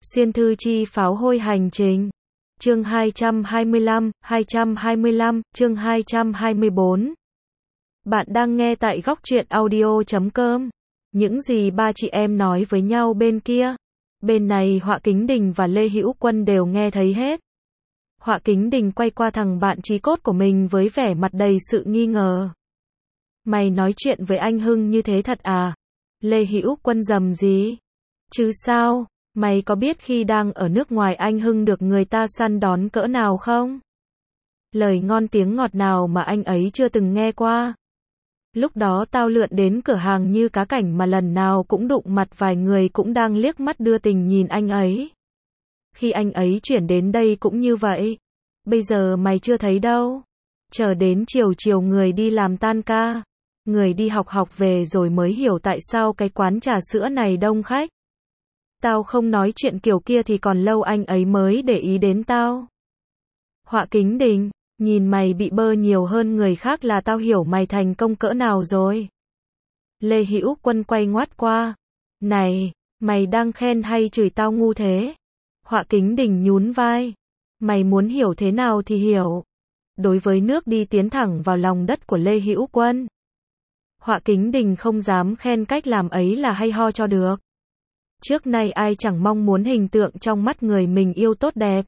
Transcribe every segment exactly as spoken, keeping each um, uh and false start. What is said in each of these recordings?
Xuyên thư chi pháo hôi hành trình. Chương hai trăm hai mươi lăm, hai trăm hai mươi lăm, chương hai trăm hai mươi bốn. Bạn đang nghe tại góc truyện audio chấm com. Những gì ba chị em nói với nhau bên kia. Bên này Họa Kính Đình và Lê Hữu Quân đều nghe thấy hết. Họa Kính Đình quay qua thằng bạn chí cốt của mình với vẻ mặt đầy sự nghi ngờ. Mày nói chuyện với anh Hưng như thế thật à? Lê Hữu Quân rầm gì? Chứ sao? Mày có biết khi đang ở nước ngoài anh Hưng được người ta săn đón cỡ nào không? Lời ngon tiếng ngọt nào mà anh ấy chưa từng nghe qua. Lúc đó tao lượn đến cửa hàng như cá cảnh mà lần nào cũng đụng mặt vài người cũng đang liếc mắt đưa tình nhìn anh ấy. Khi anh ấy chuyển đến đây cũng như vậy. Bây giờ mày chưa thấy đâu. Chờ đến chiều chiều người đi làm tan ca. Người đi học học về rồi mới hiểu tại sao cái quán trà sữa này đông khách. Tao không nói chuyện kiểu kia thì còn lâu anh ấy mới để ý đến tao. Họa Kính Đình, nhìn mày bị bơ nhiều hơn người khác là tao hiểu mày thành công cỡ nào rồi. Lê Hữu Quân quay ngoắt qua. Này, mày đang khen hay chửi tao ngu thế? Họa Kính Đình nhún vai. Mày muốn hiểu thế nào thì hiểu. Đối với nước đi tiến thẳng vào lòng đất của Lê Hữu Quân. Họa Kính Đình không dám khen cách làm ấy là hay ho cho được. Trước nay ai chẳng mong muốn hình tượng trong mắt người mình yêu tốt đẹp.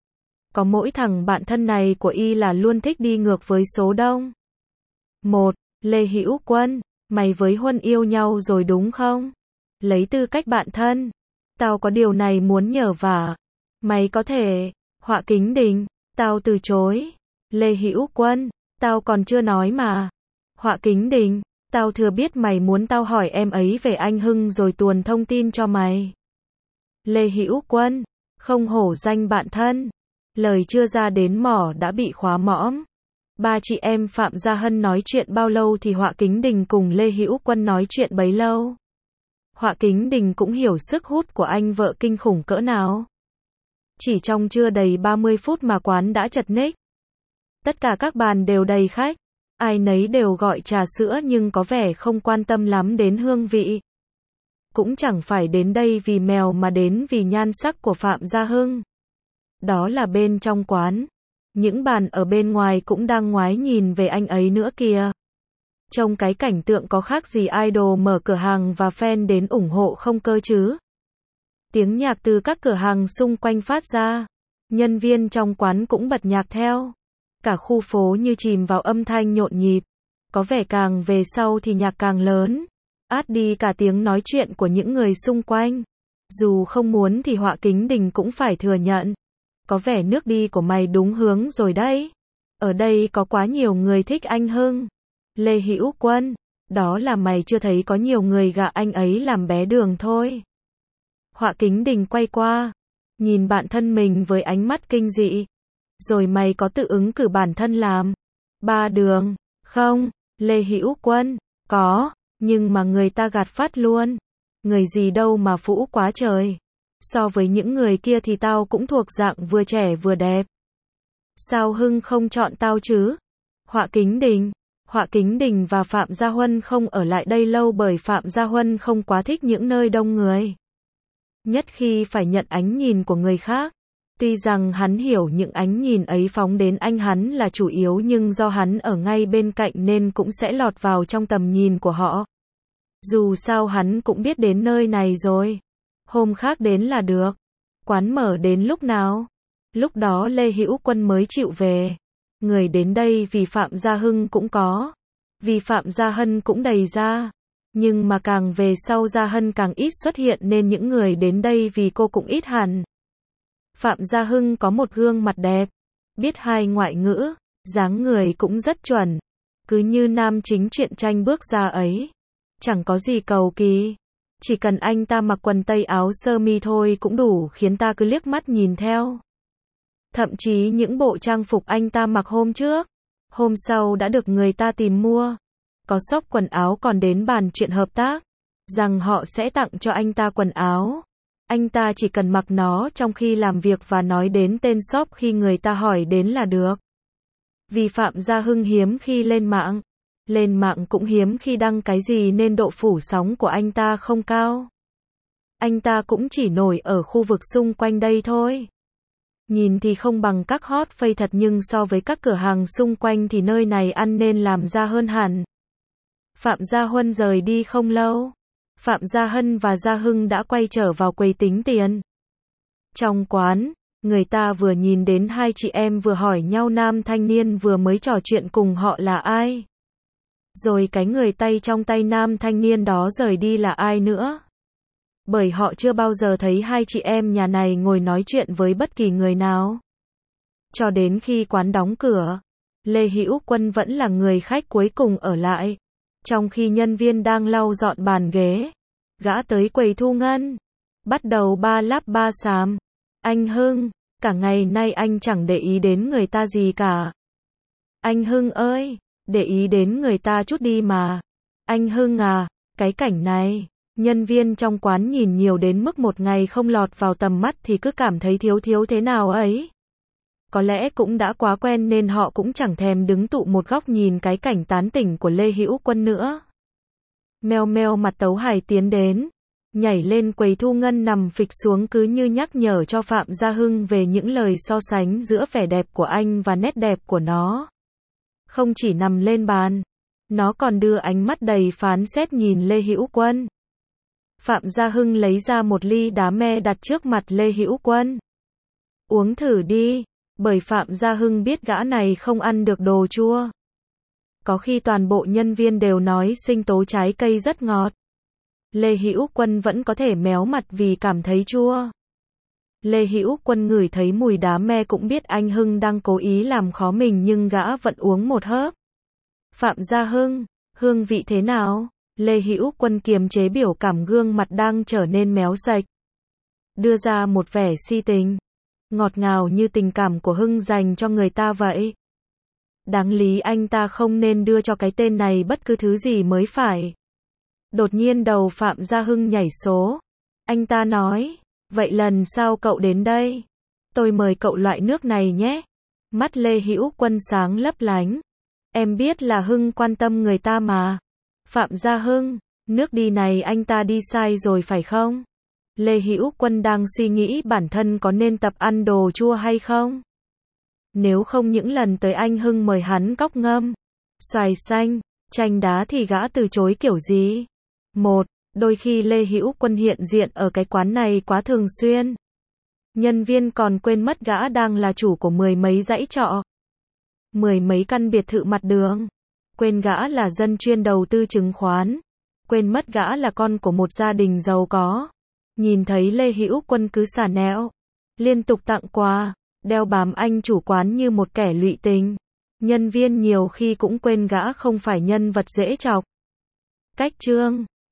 Có mỗi thằng bạn thân này của y là luôn thích đi ngược với số đông. Một, Lê Hữu Quân, mày với Huân yêu nhau rồi đúng không? Lấy tư cách bạn thân, tao có điều này muốn nhờ vả. Mày có thể, Họa Kính Đình, tao từ chối. Lê Hữu Quân, tao còn chưa nói mà. Họa Kính Đình, tao thừa biết mày muốn tao hỏi em ấy về anh Hưng rồi tuồn thông tin cho mày. Lê Hữu Quân, không hổ danh bạn thân. Lời chưa ra đến mỏ đã bị khóa mõm. Ba chị em Phạm Gia Hân nói chuyện bao lâu thì Họa Kính Đình cùng Lê Hữu Quân nói chuyện bấy lâu. Họa Kính Đình cũng hiểu sức hút của anh vợ kinh khủng cỡ nào. Chỉ trong chưa đầy ba mươi phút mà quán đã chật ních. Tất cả các bàn đều đầy khách. Ai nấy đều gọi trà sữa nhưng có vẻ không quan tâm lắm đến hương vị. Cũng chẳng phải đến đây vì mèo mà đến vì nhan sắc của Phạm Gia Hưng. Đó là bên trong quán. Những bàn ở bên ngoài cũng đang ngoái nhìn về anh ấy nữa kìa. Trông cái cảnh tượng có khác gì idol mở cửa hàng và fan đến ủng hộ không cơ chứ. Tiếng nhạc từ các cửa hàng xung quanh phát ra. Nhân viên trong quán cũng bật nhạc theo. Cả khu phố như chìm vào âm thanh nhộn nhịp. Có vẻ càng về sau thì nhạc càng lớn. Át đi cả tiếng nói chuyện của những người xung quanh. Dù không muốn thì Họa Kính Đình cũng phải thừa nhận. Có vẻ nước đi của mày đúng hướng rồi đấy. Ở đây có quá nhiều người thích anh Hưng. Lê Hữu Quân, đó là mày chưa thấy có nhiều người gạ anh ấy làm bé đường thôi. Họa Kính Đình quay qua. Nhìn bạn thân mình với ánh mắt kinh dị. Rồi mày có tự ứng cử bản thân làm ba đường, không? Lê Hữu Quân, có, nhưng mà người ta gạt phát luôn. Người gì đâu mà phũ quá trời. So với những người kia thì tao cũng thuộc dạng vừa trẻ vừa đẹp. Sao Hưng không chọn tao chứ? Họa Kính Đình, Họa Kính Đình và Phạm Gia Huân không ở lại đây lâu bởi Phạm Gia Huân không quá thích những nơi đông người. Nhất khi phải nhận ánh nhìn của người khác. Tuy rằng hắn hiểu những ánh nhìn ấy phóng đến anh hắn là chủ yếu nhưng do hắn ở ngay bên cạnh nên cũng sẽ lọt vào trong tầm nhìn của họ. Dù sao hắn cũng biết đến nơi này rồi. Hôm khác đến là được. Quán mở đến lúc nào? Lúc đó Lê Hữu Quân mới chịu về. Người đến đây vì Phạm Gia Hưng cũng có. Vì Phạm Gia Hân cũng đầy ra. Nhưng mà càng về sau Gia Hân càng ít xuất hiện nên những người đến đây vì cô cũng ít hẳn. Phạm Gia Hưng có một gương mặt đẹp, biết hai ngoại ngữ, dáng người cũng rất chuẩn. Cứ như nam chính truyện tranh bước ra ấy. Chẳng có gì cầu kỳ. Chỉ cần anh ta mặc quần tây áo sơ mi thôi cũng đủ khiến ta cứ liếc mắt nhìn theo. Thậm chí những bộ trang phục anh ta mặc hôm trước, hôm sau đã được người ta tìm mua. Có shop quần áo còn đến bàn chuyện hợp tác, rằng họ sẽ tặng cho anh ta quần áo. Anh ta chỉ cần mặc nó trong khi làm việc và nói đến tên shop khi người ta hỏi đến là được. Vì Phạm Gia Hưng hiếm khi lên mạng. Lên mạng cũng hiếm khi đăng cái gì nên độ phủ sóng của anh ta không cao. Anh ta cũng chỉ nổi ở khu vực xung quanh đây thôi. Nhìn thì không bằng các hot face thật nhưng so với các cửa hàng xung quanh thì nơi này ăn nên làm ra hơn hẳn. Phạm Gia Huân rời đi không lâu. Phạm Gia Hân và Gia Hưng đã quay trở vào quầy tính tiền. Trong quán, người ta vừa nhìn đến hai chị em vừa hỏi nhau nam thanh niên vừa mới trò chuyện cùng họ là ai. Rồi cái người tay trong tay nam thanh niên đó rời đi là ai nữa. Bởi họ chưa bao giờ thấy hai chị em nhà này ngồi nói chuyện với bất kỳ người nào. Cho đến khi quán đóng cửa, Lê Hữu Quân vẫn là người khách cuối cùng ở lại. Trong khi nhân viên đang lau dọn bàn ghế, gã tới quầy thu ngân, bắt đầu ba láp ba xàm. Anh Hưng, cả ngày nay anh chẳng để ý đến người ta gì cả. Anh Hưng ơi, để ý đến người ta chút đi mà. Anh Hưng à, cái cảnh này, nhân viên trong quán nhìn nhiều đến mức một ngày không lọt vào tầm mắt thì cứ cảm thấy thiếu thiếu thế nào ấy. Có lẽ cũng đã quá quen nên họ cũng chẳng thèm đứng tụ một góc nhìn cái cảnh tán tỉnh của Lê Hữu Quân nữa. Meo meo mặt Tấu Hải tiến đến, nhảy lên quầy thu ngân nằm phịch xuống cứ như nhắc nhở cho Phạm Gia Hưng về những lời so sánh giữa vẻ đẹp của anh và nét đẹp của nó. Không chỉ nằm lên bàn, nó còn đưa ánh mắt đầy phán xét nhìn Lê Hữu Quân. Phạm Gia Hưng lấy ra một ly đá me đặt trước mặt Lê Hữu Quân. Uống thử đi, bởi Phạm Gia Hưng biết gã này không ăn được đồ chua. Có khi toàn bộ nhân viên đều nói sinh tố trái cây rất ngọt. Lê Hữu Quân vẫn có thể méo mặt vì cảm thấy chua. Lê Hữu Quân ngửi thấy mùi đá me cũng biết anh Hưng đang cố ý làm khó mình nhưng gã vẫn uống một hớp. Phạm Gia Hưng, hương vị thế nào? Lê Hữu Quân kiềm chế biểu cảm gương mặt đang trở nên méo sạch. Đưa ra một vẻ si tình. Ngọt ngào như tình cảm của Hưng dành cho người ta vậy. Đáng lý anh ta không nên đưa cho cái tên này bất cứ thứ gì mới phải. Đột nhiên đầu Phạm Gia Hưng nhảy số. Anh ta nói, vậy lần sau cậu đến đây, tôi mời cậu loại nước này nhé. Mắt Lê Hữu Quân sáng lấp lánh. Em biết là Hưng quan tâm người ta mà. Phạm Gia Hưng, nước đi này anh ta đi sai rồi phải không? Lê Hữu Quân đang suy nghĩ bản thân có nên tập ăn đồ chua hay không? Nếu không những lần tới anh Hưng mời hắn cóc ngâm, xoài xanh, chanh đá thì gã từ chối kiểu gì? Một, đôi khi Lê Hữu Quân hiện diện ở cái quán này quá thường xuyên. Nhân viên còn quên mất gã đang là chủ của mười mấy dãy trọ, mười mấy căn biệt thự mặt đường. Quên gã là dân chuyên đầu tư chứng khoán. Quên mất gã là con của một gia đình giàu có. Nhìn thấy Lê Hữu Quân cứ xả nẹo, liên tục tặng quà, đeo bám anh chủ quán như một kẻ lụy tình. Nhân viên nhiều khi cũng quên gã không phải nhân vật dễ chọc. Cách chương